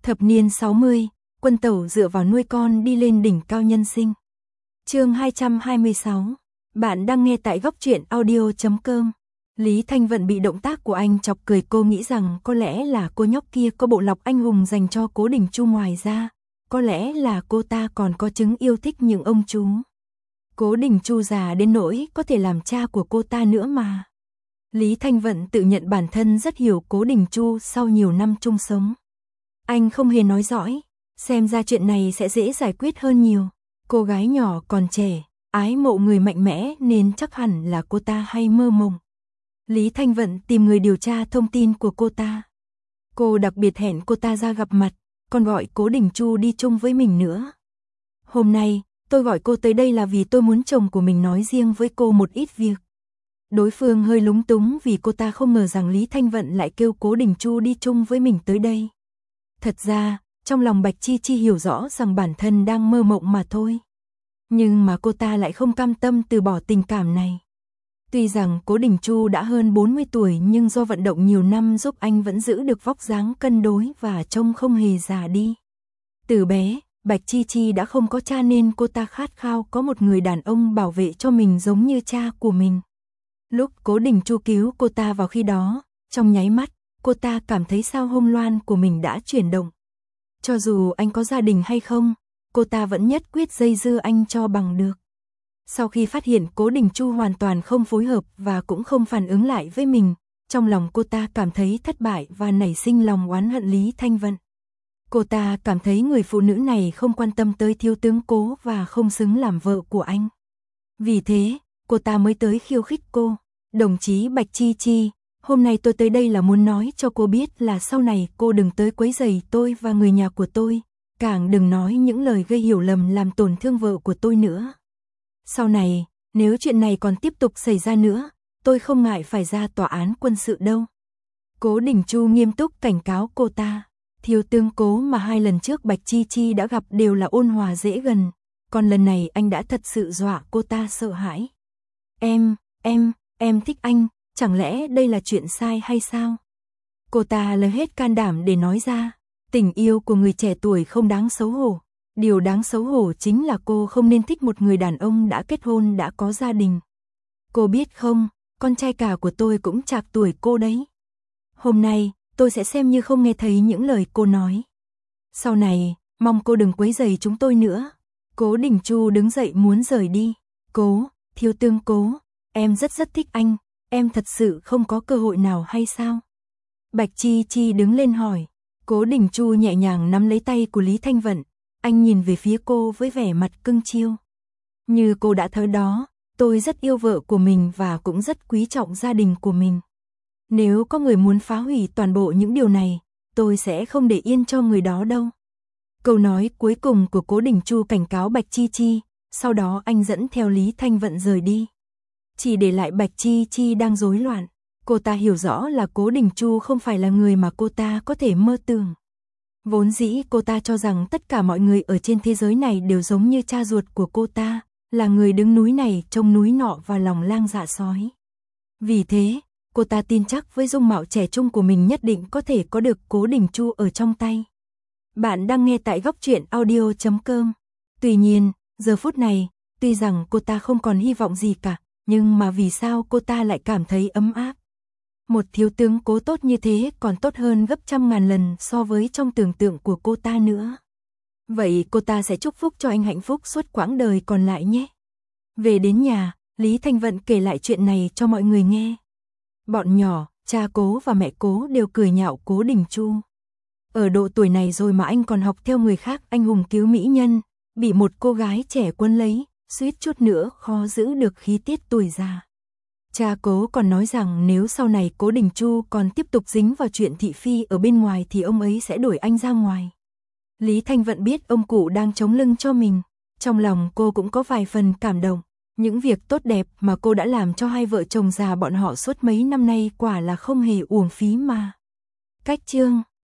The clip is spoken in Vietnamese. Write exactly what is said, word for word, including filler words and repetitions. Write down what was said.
Thập niên sáu mươi, Quân Tẩu dựa vào nuôi con đi lên đỉnh cao nhân sinh. Chương hai trăm hai mươi sáu. Bạn đang nghe tại góc truyện audio chấm com. Lý Thanh Vận bị động tác của anh chọc cười, cô nghĩ rằng có lẽ là cô nhóc kia có bộ lọc anh hùng dành cho Cố Đình Chu, ngoài ra, có lẽ là cô ta còn có chứng yêu thích những ông chú. Cố Đình Chu già đến nỗi có thể làm cha của cô ta nữa mà. Lý Thanh Vận tự nhận bản thân rất hiểu Cố Đình Chu sau nhiều năm chung sống. Anh không hề nói dõi, xem ra chuyện này sẽ dễ giải quyết hơn nhiều. Cô gái nhỏ còn trẻ, ái mộ người mạnh mẽ nên chắc hẳn là cô ta hay mơ mộng. Lý Thanh Vận tìm người điều tra thông tin của cô ta. Cô đặc biệt hẹn cô ta ra gặp mặt, còn gọi Cố Đình Chu đi chung với mình nữa. Hôm nay, tôi gọi cô tới đây là vì tôi muốn chồng của mình nói riêng với cô một ít việc. Đối phương hơi lúng túng vì cô ta không ngờ rằng Lý Thanh Vận lại kêu Cố Đình Chu đi chung với mình tới đây. Thật ra, trong lòng Bạch Chi Chi hiểu rõ rằng bản thân đang mơ mộng mà thôi. Nhưng mà cô ta lại không cam tâm từ bỏ tình cảm này. Tuy rằng Cố Đình Chu đã hơn bốn mươi tuổi nhưng do vận động nhiều năm giúp anh vẫn giữ được vóc dáng cân đối và trông không hề già đi. Từ bé, Bạch Chi Chi đã không có cha nên cô ta khát khao có một người đàn ông bảo vệ cho mình giống như cha của mình. Lúc Cố Đình Chu cứu cô ta vào khi đó, trong nháy mắt, cô ta cảm thấy sao hông loan của mình đã chuyển động. Cho dù anh có gia đình hay không, cô ta vẫn nhất quyết dây dưa anh cho bằng được. Sau khi phát hiện Cố Đình Chu hoàn toàn không phối hợp và cũng không phản ứng lại với mình, trong lòng cô ta cảm thấy thất bại và nảy sinh lòng oán hận Lý Thanh Vận. Cô ta cảm thấy người phụ nữ này không quan tâm tới thiếu tướng Cố và không xứng làm vợ của anh. Vì thế, cô ta mới tới khiêu khích cô. Đồng chí Bạch Chi Chi, hôm nay tôi tới đây là muốn nói cho cô biết là sau này cô đừng tới quấy rầy tôi và người nhà của tôi, càng đừng nói những lời gây hiểu lầm làm tổn thương vợ của tôi nữa. Sau này, nếu chuyện này còn tiếp tục xảy ra nữa, tôi không ngại phải ra tòa án quân sự đâu. Cố Đình Chu nghiêm túc cảnh cáo cô ta. Thiếu tướng Cố mà hai lần trước Bạch Chi Chi đã gặp đều là ôn hòa dễ gần, còn lần này anh đã thật sự dọa cô ta sợ hãi. Em, em, em thích anh, chẳng lẽ đây là chuyện sai hay sao? Cô ta lấy hết can đảm để nói ra, tình yêu của người trẻ tuổi không đáng xấu hổ. Điều đáng xấu hổ chính là cô không nên thích một người đàn ông đã kết hôn đã có gia đình. Cô biết không, con trai cả của tôi cũng trạc tuổi cô đấy. Hôm nay, tôi sẽ xem như không nghe thấy những lời cô nói. Sau này, mong cô đừng quấy rầy chúng tôi nữa. Cố Đình Chu đứng dậy muốn rời đi. Cố, thiếu tướng Cố, em rất rất thích anh, em thật sự không có cơ hội nào hay sao? Bạch Chi Chi đứng lên hỏi. Cố Đình Chu nhẹ nhàng nắm lấy tay của Lý Thanh Vận, anh nhìn về phía cô với vẻ mặt cưng chiêu. Như cô đã thấy đó, tôi rất yêu vợ của mình và cũng rất quý trọng gia đình của mình. Nếu có người muốn phá hủy toàn bộ những điều này, tôi sẽ không để yên cho người đó đâu. Câu nói cuối cùng của Cố Đình Chu cảnh cáo Bạch Chi Chi, sau đó anh dẫn theo Lý Thanh Vận rời đi. Chỉ để lại Bạch Chi Chi đang rối loạn. Cô ta hiểu rõ là Cố Đình Chu không phải là người mà cô ta có thể mơ tưởng. Vốn dĩ cô ta cho rằng tất cả mọi người ở trên thế giới này đều giống như cha ruột của cô ta, là người đứng núi này trông núi nọ và lòng lang dạ sói. Vì thế, cô ta tin chắc với dung mạo trẻ trung của mình nhất định có thể có được Cố Đình Chu ở trong tay. Bạn đang nghe tại góc truyện audio chấm com. Tuy nhiên, giờ phút này, tuy rằng cô ta không còn hy vọng gì cả, nhưng mà vì sao cô ta lại cảm thấy ấm áp? Một thiếu tướng Cố tốt như thế còn tốt hơn gấp trăm ngàn lần so với trong tưởng tượng của cô ta nữa. Vậy cô ta sẽ chúc phúc cho anh hạnh phúc suốt quãng đời còn lại nhé. Về đến nhà, Lý Thanh Vận kể lại chuyện này cho mọi người nghe. Bọn nhỏ, cha Cố và mẹ Cố đều cười nhạo Cố Đình Chu. Ở độ tuổi này rồi mà anh còn học theo người khác anh hùng cứu mỹ nhân, bị một cô gái trẻ quấn lấy, suýt chút nữa khó giữ được khí tiết tuổi già. Cha Cố còn nói rằng nếu sau này Cố Đình Chu còn tiếp tục dính vào chuyện thị phi ở bên ngoài thì ông ấy sẽ đuổi anh ra ngoài. Lý Thanh Vận biết ông cụ đang chống lưng cho mình, trong lòng cô cũng có vài phần cảm động. Những việc tốt đẹp mà cô đã làm cho hai vợ chồng già bọn họ suốt mấy năm nay quả là không hề uổng phí mà. Cách chương